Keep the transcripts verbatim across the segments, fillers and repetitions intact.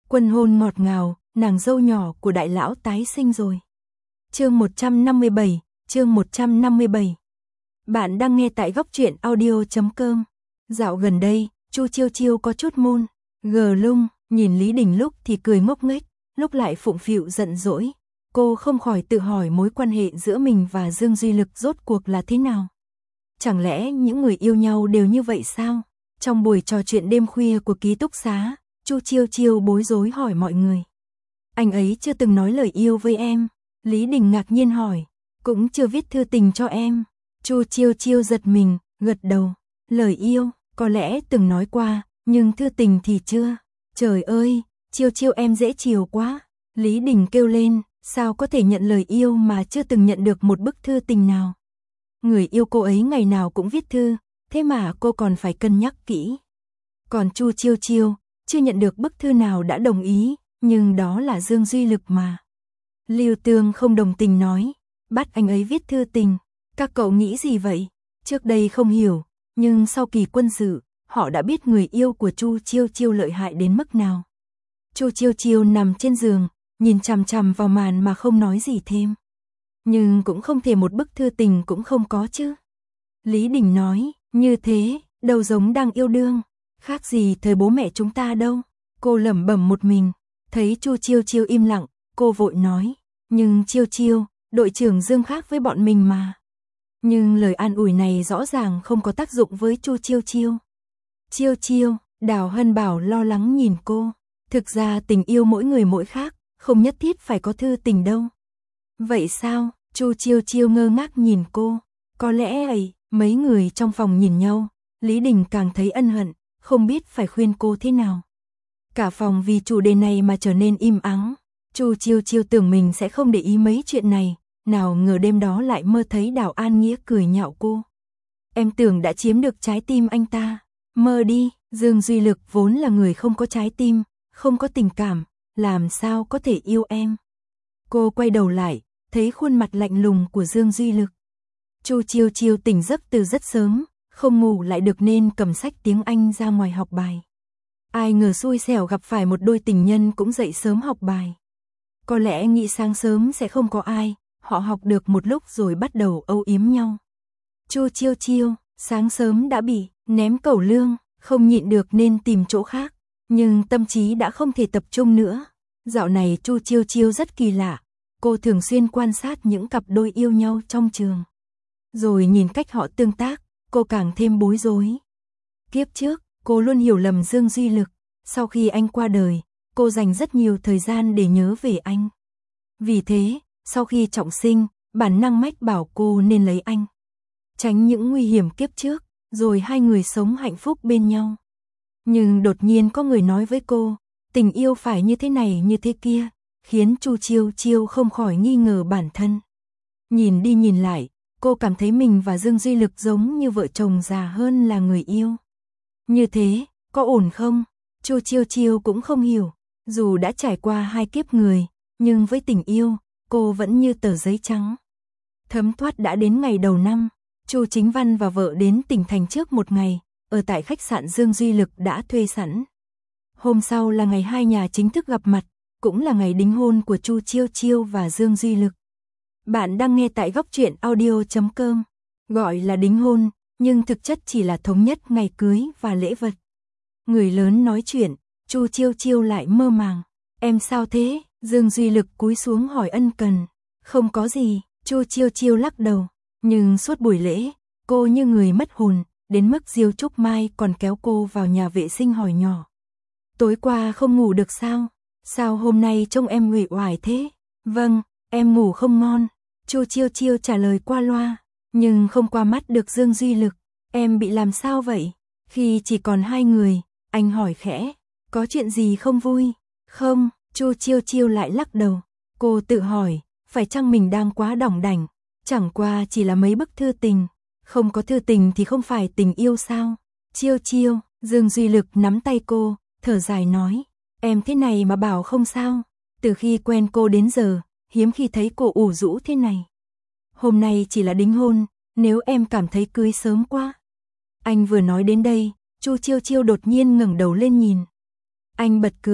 Quân hôn ngọt ngào, nàng dâu nhỏ của đại lão tái sinh rồi. Chương một trăm năm mươi bảy, chương một trăm năm mươi bảy. Bạn đang nghe tại góc truyện audio chấm com. Dạo gần đây, Chu Chiêu Chiêu có chút môn, gờ lung, nhìn Lý Đình lúc thì cười ngốc nghếch, lúc lại phụng phịu giận dỗi. Cô không khỏi tự hỏi mối quan hệ giữa mình và Dương Duy Lực rốt cuộc là thế nào. Chẳng lẽ những người yêu nhau đều như vậy sao? Trong buổi trò chuyện đêm khuya của ký túc xá, Chu Chiêu Chiêu bối rối hỏi mọi người. Anh ấy chưa từng nói lời yêu với em. Lý Đình ngạc nhiên hỏi. Cũng chưa viết thư tình cho em. Chu Chiêu Chiêu giật mình, gật đầu. Lời yêu, có lẽ từng nói qua, nhưng thư tình thì chưa. Trời ơi, Chiêu Chiêu em dễ chiều quá. Lý Đình kêu lên, sao có thể nhận lời yêu mà chưa từng nhận được một bức thư tình nào. Người yêu cô ấy ngày nào cũng viết thư, thế mà cô còn phải cân nhắc kỹ. Còn Chu Chiêu Chiêu, chưa nhận được bức thư nào đã đồng ý, nhưng đó là Dương Duy Lực mà. Lưu Tương không đồng tình nói, bắt anh ấy viết thư tình, các cậu nghĩ gì vậy? Trước đây không hiểu, nhưng sau kỳ quân sự, họ đã biết người yêu của Chu Chiêu Chiêu lợi hại đến mức nào. Chu Chiêu Chiêu nằm trên giường, nhìn chằm chằm vào màn mà không nói gì thêm. Nhưng cũng không thể một bức thư tình cũng không có chứ. Lý Đình nói, như thế, đâu giống đang yêu đương, khác gì thời bố mẹ chúng ta đâu. Cô lẩm bẩm một mình, thấy Chu Chiêu Chiêu im lặng, cô vội nói, nhưng Chiêu Chiêu, đội trưởng Dương khác với bọn mình mà. Nhưng lời an ủi này rõ ràng không có tác dụng với Chu Chiêu Chiêu. Chiêu Chiêu, Đào Hân Bảo lo lắng nhìn cô, thực ra tình yêu mỗi người mỗi khác, không nhất thiết phải có thư tình đâu. Vậy sao? Chu Chiêu Chiêu ngơ ngác nhìn cô, có lẽ ấy, mấy người trong phòng nhìn nhau, Lý Đình càng thấy ân hận, không biết phải khuyên cô thế nào. Cả phòng vì chủ đề này mà trở nên im ắng. Chu Chiêu Chiêu tưởng mình sẽ không để ý mấy chuyện này, nào ngờ đêm đó lại mơ thấy Đào An Nghĩa cười nhạo cô. Em tưởng đã chiếm được trái tim anh ta. Mơ đi, Dương Duy Lực vốn là người không có trái tim, không có tình cảm, làm sao có thể yêu em. Cô quay đầu lại, thấy khuôn mặt lạnh lùng của Dương Duy Lực. Chu Chiêu Chiêu tỉnh giấc từ rất sớm, không ngủ lại được nên cầm sách tiếng Anh ra ngoài học bài. Ai ngờ xui xẻo gặp phải một đôi tình nhân cũng dậy sớm học bài. Có lẽ nghĩ sáng sớm sẽ không có ai, họ học được một lúc rồi bắt đầu âu yếm nhau. Chu Chiêu Chiêu, sáng sớm đã bị ném cẩu lương, không nhịn được nên tìm chỗ khác, nhưng tâm trí đã không thể tập trung nữa. Dạo này Chu Chiêu Chiêu rất kỳ lạ, cô thường xuyên quan sát những cặp đôi yêu nhau trong trường. Rồi nhìn cách họ tương tác, cô càng thêm bối rối. Kiếp trước, cô luôn hiểu lầm Dương Duy Lực, sau khi anh qua đời, cô dành rất nhiều thời gian để nhớ về anh. Vì thế, sau khi trọng sinh, bản năng mách bảo cô nên lấy anh. Tránh những nguy hiểm kiếp trước, rồi hai người sống hạnh phúc bên nhau. Nhưng đột nhiên có người nói với cô, tình yêu phải như thế này như thế kia, khiến Chu Chiêu Chiêu không khỏi nghi ngờ bản thân. Nhìn đi nhìn lại, cô cảm thấy mình và Dương Duy Lực giống như vợ chồng già hơn là người yêu. Như thế, có ổn không? Chu Chiêu Chiêu cũng không hiểu, dù đã trải qua hai kiếp người, nhưng với tình yêu, cô vẫn như tờ giấy trắng. Thấm thoát đã đến ngày đầu năm, Chu Chính Văn và vợ đến tỉnh thành trước một ngày, ở tại khách sạn Dương Duy Lực đã thuê sẵn. Hôm sau là ngày hai nhà chính thức gặp mặt, cũng là ngày đính hôn của Chu Chiêu Chiêu và Dương Duy Lực. Bạn đang nghe tại góc truyện audio chấm com. Gọi là đính hôn, nhưng thực chất chỉ là thống nhất ngày cưới và lễ vật. Người lớn nói chuyện, Chu Chiêu Chiêu lại mơ màng. Em sao thế? Dương Duy Lực cúi xuống hỏi ân cần. Không có gì, Chu Chiêu Chiêu lắc đầu. Nhưng suốt buổi lễ, cô như người mất hồn, đến mức Diêu Trúc Mai còn kéo cô vào nhà vệ sinh hỏi nhỏ. Tối qua không ngủ được sao? Sao hôm nay trông em uể oải thế? Vâng, em ngủ không ngon. Chu Chiêu Chiêu trả lời qua loa, nhưng không qua mắt được Dương Duy Lực. Em bị làm sao vậy? Khi chỉ còn hai người, anh hỏi khẽ, có chuyện gì không vui? Không, Chu Chiêu Chiêu lại lắc đầu. Cô tự hỏi, phải chăng mình đang quá đỏng đảnh? Chẳng qua chỉ là mấy bức thư tình, không có thư tình thì không phải tình yêu sao? Chiêu Chiêu, Dương Duy Lực nắm tay cô, thở dài nói, em thế này mà bảo không sao? Từ khi quen cô đến giờ, hiếm khi thấy cô ủ rũ thế này. Hôm nay chỉ là đính hôn, nếu em cảm thấy cưới sớm quá. Anh vừa nói đến đây, Chu Chiêu Chiêu đột nhiên ngẩng đầu lên nhìn. Anh bật cười,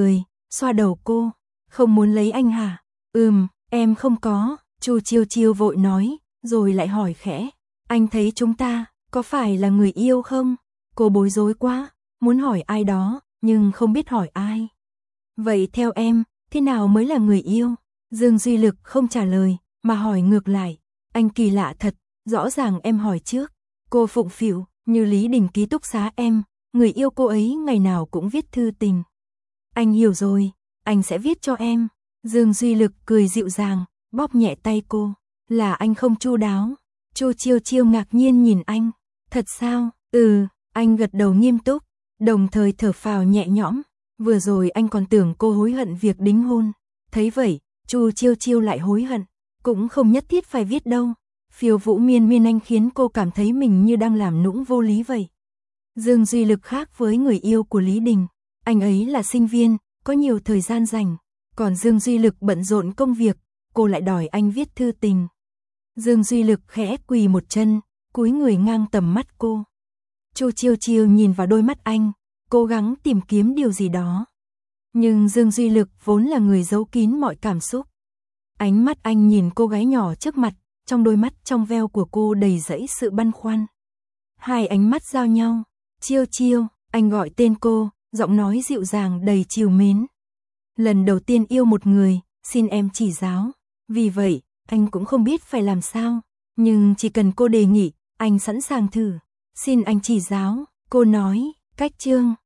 xoa đầu cô. Không muốn lấy anh hả? Ừm, em không có, Chu Chiêu Chiêu vội nói, rồi lại hỏi khẽ. Anh thấy chúng ta, có phải là người yêu không? Cô bối rối quá, muốn hỏi ai đó, nhưng không biết hỏi ai. Vậy theo em, thế nào mới là người yêu? Dương Duy Lực không trả lời, mà hỏi ngược lại. Anh kỳ lạ thật, rõ ràng em hỏi trước. Cô phụng phịu, như Lý Đình ký túc xá em, người yêu cô ấy ngày nào cũng viết thư tình. Anh hiểu rồi, anh sẽ viết cho em. Dương Duy Lực cười dịu dàng, bóp nhẹ tay cô. Là anh không chu đáo. Chu Chiêu Chiêu ngạc nhiên nhìn anh. Thật sao? Ừ, anh gật đầu nghiêm túc, đồng thời thở phào nhẹ nhõm. Vừa rồi anh còn tưởng cô hối hận việc đính hôn. Thấy vậy, Chu Chiêu Chiêu lại hối hận. Cũng không nhất thiết phải viết đâu. Phiêu vũ miên miên anh khiến cô cảm thấy mình như đang làm nũng vô lý vậy. Dương Duy Lực khác với người yêu của Lý Đình. Anh ấy là sinh viên, có nhiều thời gian rảnh. Còn Dương Duy Lực bận rộn công việc, cô lại đòi anh viết thư tình. Dương Duy Lực khẽ quỳ một chân, cúi người ngang tầm mắt cô. Chu Chiêu Chiêu nhìn vào đôi mắt anh, cố gắng tìm kiếm điều gì đó. Nhưng Dương Duy Lực vốn là người giấu kín mọi cảm xúc. Ánh mắt anh nhìn cô gái nhỏ trước mặt, trong đôi mắt trong veo của cô đầy dẫy sự băn khoăn. Hai ánh mắt giao nhau. Chiêu Chiêu, anh gọi tên cô, giọng nói dịu dàng đầy trìu mến. Lần đầu tiên yêu một người, xin em chỉ giáo. Vì vậy, anh cũng không biết phải làm sao. Nhưng chỉ cần cô đề nghị, anh sẵn sàng thử. Xin anh chỉ giáo, cô nói. Cách chương